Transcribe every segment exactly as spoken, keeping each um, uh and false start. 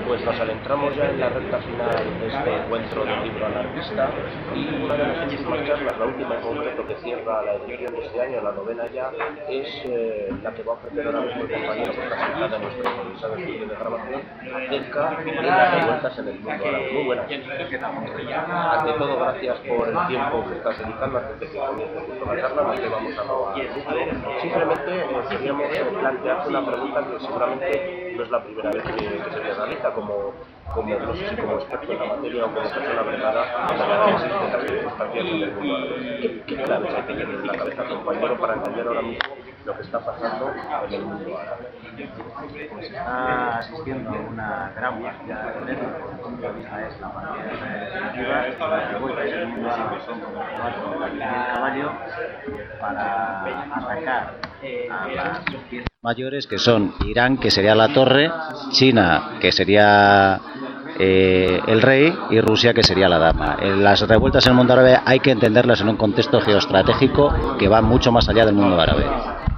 pues nos adentramos ya en la recta final de este encuentro del libro anarquista, y una de las últimas charlas, la última en concreto que cierra la edición de este año, la novena ya, es eh, la que va a ofrecer ahora mismo el compañero que está sentado en nuestro improvisado estudio de grabación acerca de las revueltas en el mundo árabe. Muy buenas. Ante todo, gracias por el tiempo que estás dedicando antes de que comience justo la charla, no te vamos a robar mucho. Simplemente eh, queríamos eh, plantearte una pregunta que seguramente no es la primera vez que, que se te realiza como, como, no sé si como experto en la materia o como persona preparada en el análisis de las circunstancias en el mundo árabe. ¿Qué, qué claves hay que tener en la cabeza, compañero, para entender ahora mismo lo que está pasando en el mundo árabe? Pues está asistiendo a una gran partida de violencia, desde el punto de vista es la partida definitiva, y las revueltas en el mundo árabe son como el caballo de la línea del caballo para atacar a las piezas mayores, que son Irán, que sería la torre, China, que sería eh, el rey, y Rusia, que sería la dama. En las revueltas en el mundo árabe hay que entenderlas en un contexto geoestratégico que va mucho más allá del mundo árabe.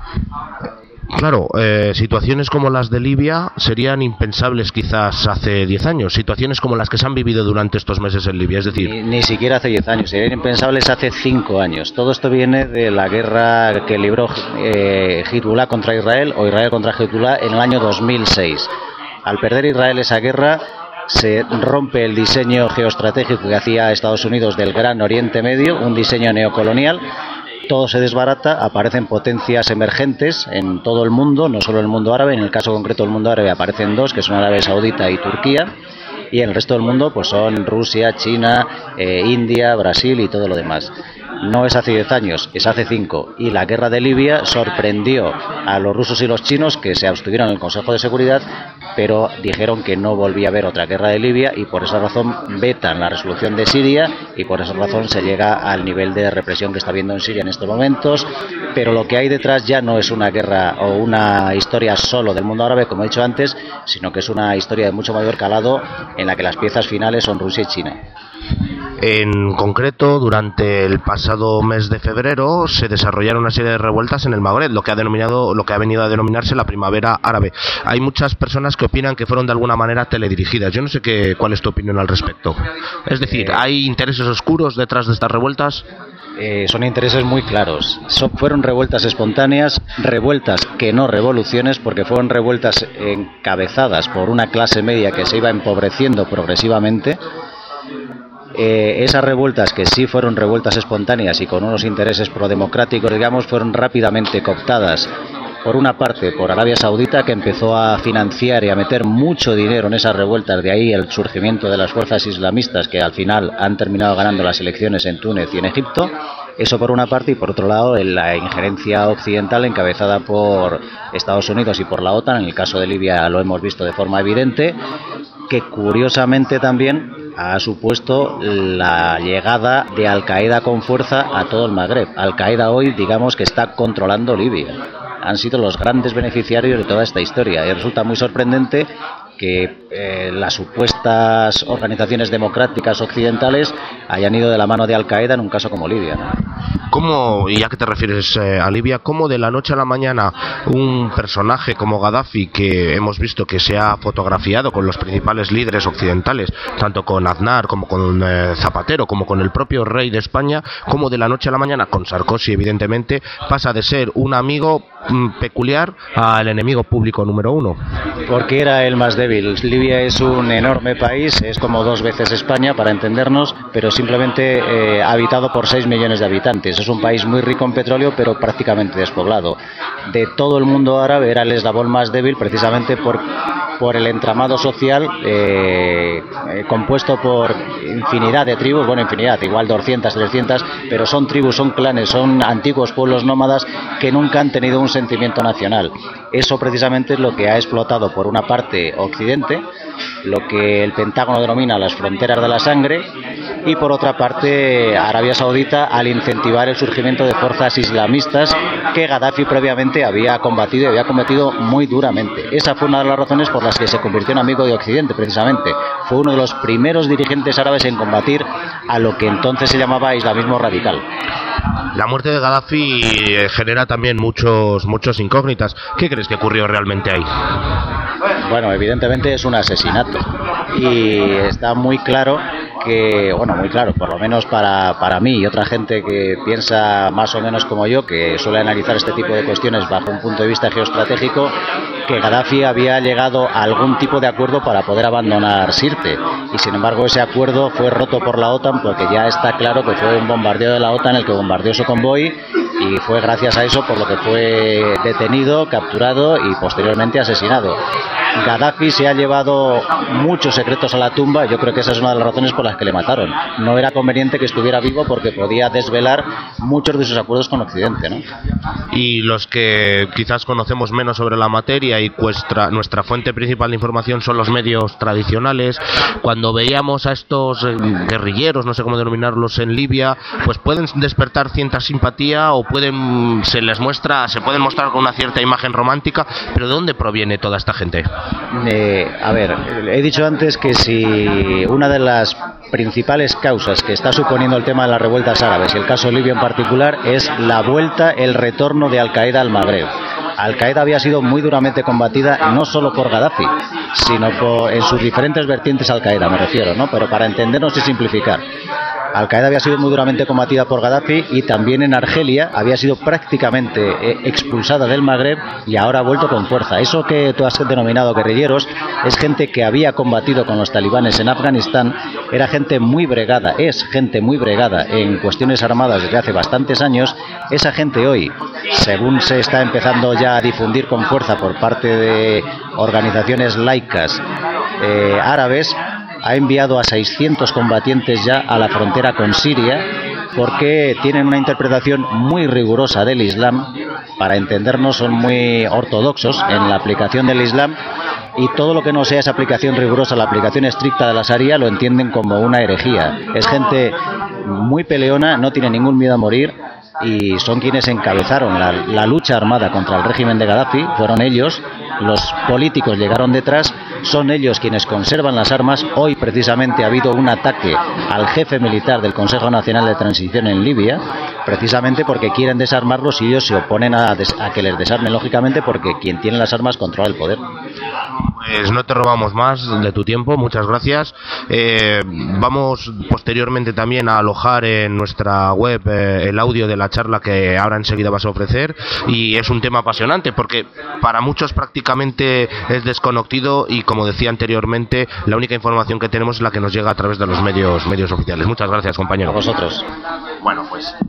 Claro, eh, situaciones como las de Libia serían impensables quizás hace diez años, situaciones como las que se han vivido durante estos meses en Libia, es decir... Ni, ni siquiera hace diez años, serían impensables hace cinco años. Todo esto viene de la guerra que libró eh, Hezbollah contra Israel, o Israel contra Hezbollah, en el año dos mil seis. Al perder Israel esa guerra, se rompe el diseño geoestratégico que hacía Estados Unidos del Gran Oriente Medio, un diseño neocolonial. Todo se desbarata, aparecen potencias emergentes en todo el mundo, no solo en el mundo árabe. En el caso concreto del mundo árabe aparecen dos, que son Arabia Saudita y Turquía, y en el resto del mundo pues son Rusia, China, eh, India, Brasil y todo lo demás. No es hace diez años, es hace cinco, y la guerra de Libia sorprendió a los rusos y los chinos, que se abstuvieron en el Consejo de Seguridad, pero dijeron que no volvía a haber otra guerra de Libia, y por esa razón vetan la resolución de Siria, y por esa razón se llega al nivel de represión que está habiendo en Siria en estos momentos. Pero lo que hay detrás ya no es una guerra o una historia solo del mundo árabe, como he dicho antes, sino que es una historia de mucho mayor calado, en la que las piezas finales son Rusia y China. En concreto, durante el pasado mes de febrero se desarrollaron una serie de revueltas en el Magreb, lo que ha denominado, lo que ha venido a denominarse la primavera árabe. Hay muchas personas que opinan que fueron de alguna manera teledirigidas. Yo no sé qué, cuál es tu opinión al respecto. Es decir, ¿hay intereses oscuros detrás de estas revueltas? Eh, son intereses muy claros. Son, fueron revueltas espontáneas, revueltas que no revoluciones, porque fueron revueltas encabezadas por una clase media que se iba empobreciendo progresivamente. Eh, esas revueltas, que sí fueron revueltas espontáneas y con unos intereses prodemocráticos, digamos, fueron rápidamente cooptadas, por una parte por Arabia Saudita, que empezó a financiar y a meter mucho dinero en esas revueltas. De ahí el surgimiento de las fuerzas islamistas, que al final han terminado ganando las elecciones en Túnez y en Egipto. Eso por una parte, y por otro lado la injerencia occidental encabezada por Estados Unidos y por la OTAN. En el caso de Libia lo hemos visto de forma evidente, que curiosamente también ha supuesto la llegada de Al-Qaeda con fuerza a todo el Magreb. Al-Qaeda hoy, digamos que está controlando Libia. Han sido los grandes beneficiarios de toda esta historia, y resulta muy sorprendente que eh, las supuestas organizaciones democráticas occidentales hayan ido de la mano de Al-Qaeda en un caso como Libia, ¿no? ¿Cómo, y ya que te refieres eh, a Libia, cómo de la noche a la mañana un personaje como Gaddafi, que hemos visto que se ha fotografiado con los principales líderes occidentales, tanto con Aznar como con eh, Zapatero, como con el propio rey de España, cómo de la noche a la mañana, con Sarkozy evidentemente, pasa de ser un amigo mm, peculiar al enemigo público número uno? Porque era el más débil. Libia es un enorme país, es como dos veces España, para entendernos, pero simplemente eh, habitado por seis millones de habitantes. Es un país muy rico en petróleo, pero prácticamente despoblado. De todo el mundo árabe era el eslabón más débil, precisamente por, por el entramado social eh, eh, compuesto por infinidad de tribus, bueno, infinidad, igual doscientas, trescientas, pero son tribus, son clanes, son antiguos pueblos nómadas que nunca han tenido un sentimiento nacional. Eso precisamente es lo que ha explotado por una parte Occidente, lo que el Pentágono denomina las fronteras de la sangre, y por otra parte Arabia Saudita, al incentivar el surgimiento de fuerzas islamistas que Gaddafi previamente había combatido y había combatido muy duramente. Esa fue una de las razones por las que se convirtió en amigo de Occidente, precisamente. Fue uno de los primeros dirigentes árabes en combatir a lo que entonces se llamaba islamismo radical. La muerte de Gaddafi genera también muchos, muchos incógnitas. ¿Qué crees que ocurrió realmente ahí? Bueno, evidentemente es un asesinato y está muy claro que, bueno, muy claro, por lo menos para, para mí y otra gente que piensa más o menos como yo, que suele analizar este tipo de cuestiones bajo un punto de vista geoestratégico, que Gaddafi había llegado a algún tipo de acuerdo para poder abandonar Sirte, y sin embargo ese acuerdo fue roto por la OTAN, porque ya está claro que fue un bombardeo de la OTAN el que bombardeó su convoy, y fue gracias a eso por lo que fue detenido, capturado y posteriormente asesinado. Gaddafi se ha llevado muchos secretos a la tumba. Yo creo que esa es una de las razones por las que le mataron. No era conveniente que estuviera vivo porque podía desvelar muchos de sus acuerdos con Occidente, ¿no? Y los que quizás conocemos menos sobre la materia y nuestra, nuestra fuente principal de información son los medios tradicionales, cuando veíamos a estos guerrilleros, no sé cómo denominarlos, en Libia, pues pueden despertar cierta simpatía o pueden se les muestra se pueden mostrar con una cierta imagen romántica, pero ¿de dónde proviene toda esta gente? Eh, a ver, he dicho antes que si una de las principales causas que está suponiendo el tema de las revueltas árabes y el caso libio en particular es la vuelta, el retorno de Al-Qaeda al Magreb. Al-Qaeda había sido muy duramente combatida no solo por Gaddafi, sino por, en sus diferentes vertientes Al-Qaeda, me refiero, ¿no? Pero para entendernos y simplificar, Al-Qaeda había sido muy duramente combatida por Gaddafi y también en Argelia había sido prácticamente eh, expulsada del Magreb y ahora ha vuelto con fuerza. Eso que tú has denominado guerrilleros es gente que había combatido con los talibanes en Afganistán, era gente muy bregada, es gente muy bregada en cuestiones armadas desde hace bastantes años. Esa gente hoy, según se está empezando ya a difundir con fuerza por parte de organizaciones laicas eh, árabes, ha enviado a seiscientos combatientes ya a la frontera con Siria porque tienen una interpretación muy rigurosa del Islam. Para entendernos, son muy ortodoxos en la aplicación del Islam y todo lo que no sea esa aplicación rigurosa, la aplicación estricta de la Sharia, lo entienden como una herejía. Es gente muy peleona, no tiene ningún miedo a morir y son quienes encabezaron la, la lucha armada contra el régimen de Gaddafi. Fueron ellos, los políticos llegaron detrás, son ellos quienes conservan las armas. Hoy precisamente ha habido un ataque al jefe militar del Consejo Nacional de Transición en Libia, precisamente porque quieren desarmarlos y ellos se oponen a, des a que les desarmen, lógicamente, porque quien tiene las armas controla el poder. Pues no te robamos más de tu tiempo, muchas gracias. Eh, vamos posteriormente también a alojar en nuestra web eh, el audio de la charla que ahora enseguida vas a ofrecer, y es un tema apasionante porque para muchos prácticamente es desconocido y, como decía anteriormente, la única información que tenemos es la que nos llega a través de los medios medios oficiales. Muchas gracias, compañero. A vosotros. Bueno, pues